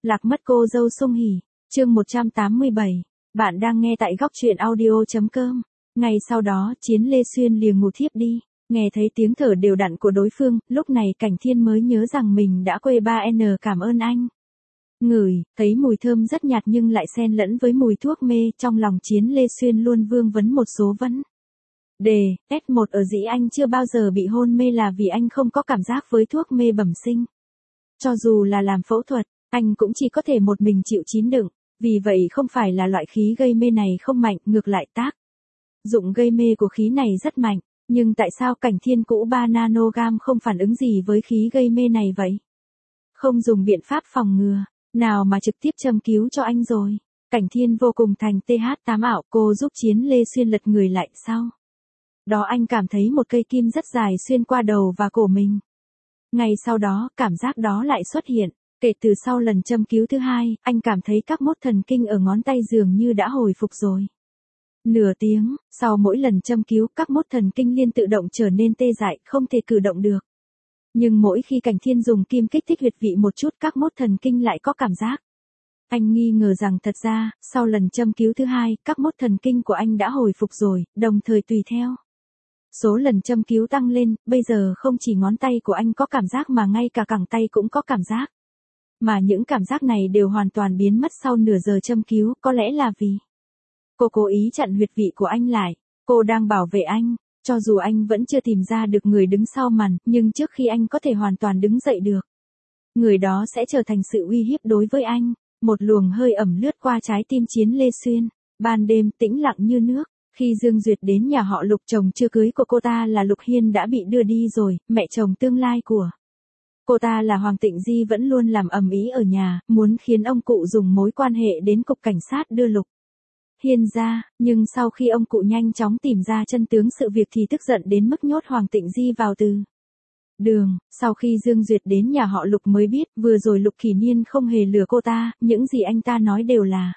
Lạc mất cô dâu Sung Hỉ, chương 187. Bạn đang nghe tại góc truyện audio.com. Ngày sau đó, Chiến Lê Xuyên liền ngủ thiếp đi. Nghe thấy tiếng thở đều đặn của đối phương, lúc này Cảnh Thiên mới nhớ rằng mình đã quê 3N cảm ơn anh. Ngửi, thấy mùi thơm rất nhạt nhưng lại xen lẫn với mùi thuốc mê, trong lòng Chiến Lê Xuyên luôn vương vấn một số vấn đề. S1 ở dĩ anh chưa bao giờ bị hôn mê là vì anh không có cảm giác với thuốc mê bẩm sinh. Cho dù là làm phẫu thuật, anh cũng chỉ có thể một mình chịu chín đựng, vì vậy không phải là loại khí gây mê này không mạnh, ngược lại tác dụng gây mê của khí này rất mạnh, nhưng tại sao Cảnh Thiên cũ 3 nanogam không phản ứng gì với khí gây mê này vậy? Không dùng biện pháp phòng ngừa, nào mà trực tiếp châm cứu cho anh rồi. Cảnh Thiên vô cùng thành TH8 ảo, cô giúp Chiến Lê Xuyên lật người lại sau. Đó anh cảm thấy một cây kim rất dài xuyên qua đầu và cổ mình. Ngay sau đó, cảm giác đó lại xuất hiện. Kể từ sau lần châm cứu thứ hai, anh cảm thấy các mốt thần kinh ở ngón tay dường như đã hồi phục rồi. Nửa tiếng, sau mỗi lần châm cứu, các mốt thần kinh liên tự động trở nên tê dại, không thể cử động được. Nhưng mỗi khi Cảnh Thiên dùng kim kích thích huyệt vị một chút, các mốt thần kinh lại có cảm giác. Anh nghi ngờ rằng thật ra, sau lần châm cứu thứ hai, các mốt thần kinh của anh đã hồi phục rồi, đồng thời tùy theo số lần châm cứu tăng lên, bây giờ không chỉ ngón tay của anh có cảm giác mà ngay cả cẳng tay cũng có cảm giác. Mà những cảm giác này đều hoàn toàn biến mất sau nửa giờ châm cứu, có lẽ là vì cô cố ý chặn huyệt vị của anh lại, cô đang bảo vệ anh, cho dù anh vẫn chưa tìm ra được người đứng sau màn, nhưng trước khi anh có thể hoàn toàn đứng dậy được, người đó sẽ trở thành sự uy hiếp đối với anh. Một luồng hơi ẩm lướt qua trái tim Chiến Lê Xuyên, ban đêm tĩnh lặng như nước. Khi Dương Duyệt đến nhà họ Lục, chồng chưa cưới của cô ta là Lục Hiên đã bị đưa đi rồi, mẹ chồng tương lai của cô ta là Hoàng Tịnh Di vẫn luôn làm ầm ĩ ở nhà, muốn khiến ông cụ dùng mối quan hệ đến cục cảnh sát đưa Lục Hiên ra, nhưng sau khi ông cụ nhanh chóng tìm ra chân tướng sự việc thì tức giận đến mức nhốt Hoàng Tịnh Di vào từ đường. Sau khi Dương Duyệt đến nhà họ Lục mới biết, vừa rồi Lục Kỷ Niên không hề lừa cô ta, những gì anh ta nói đều là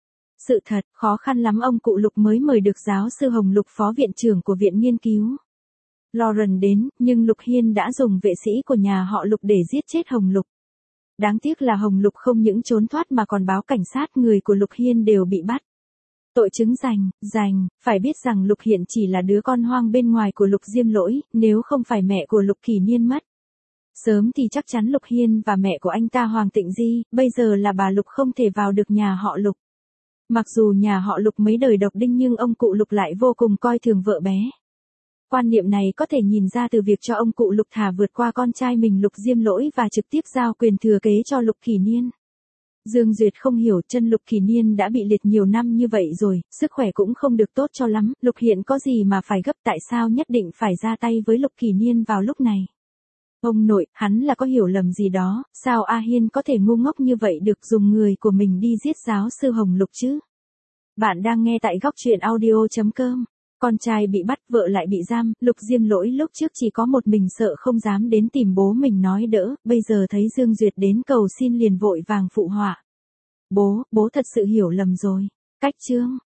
sự thật. Khó khăn lắm ông cụ Lục mới mời được giáo sư Hồng Lục, phó viện trưởng của viện nghiên cứu Lauren đến, nhưng Lục Hiên đã dùng vệ sĩ của nhà họ Lục để giết chết Hồng Lục. Đáng tiếc là Hồng Lục không những trốn thoát mà còn báo cảnh sát, người của Lục Hiên đều bị bắt. Tội chứng rành, phải biết rằng Lục Hiển chỉ là đứa con hoang bên ngoài của Lục Diêm Lỗi, nếu không phải mẹ của Lục Kỷ Niên mất sớm thì chắc chắn Lục Hiên và mẹ của anh ta Hoàng Tịnh Di, bây giờ là bà Lục không thể vào được nhà họ Lục. Mặc dù nhà họ Lục mấy đời độc đinh nhưng ông cụ Lục lại vô cùng coi thường vợ bé. Quan niệm này có thể nhìn ra từ việc cho ông cụ Lục thả vượt qua con trai mình Lục Diêm Lỗi và trực tiếp giao quyền thừa kế cho Lục Kỷ Niên. Dương Duyệt không hiểu, chân Lục Kỷ Niên đã bị liệt nhiều năm như vậy rồi, sức khỏe cũng không được tốt cho lắm, Lục Hiện có gì mà phải gấp, tại sao nhất định phải ra tay với Lục Kỷ Niên vào lúc này? Ông nội, hắn là có hiểu lầm gì đó, sao A Hiên có thể ngu ngốc như vậy được, dùng người của mình đi giết giáo sư Hồng Lục chứ? Bạn đang nghe tại góc truyện audio.com. Con trai bị bắt, vợ lại bị giam, Lục Diêm Lỗi lúc trước chỉ có một mình sợ không dám đến tìm bố mình nói đỡ, bây giờ thấy Dương Duyệt đến cầu xin liền vội vàng phụ họa. Bố thật sự hiểu lầm rồi. Cách chương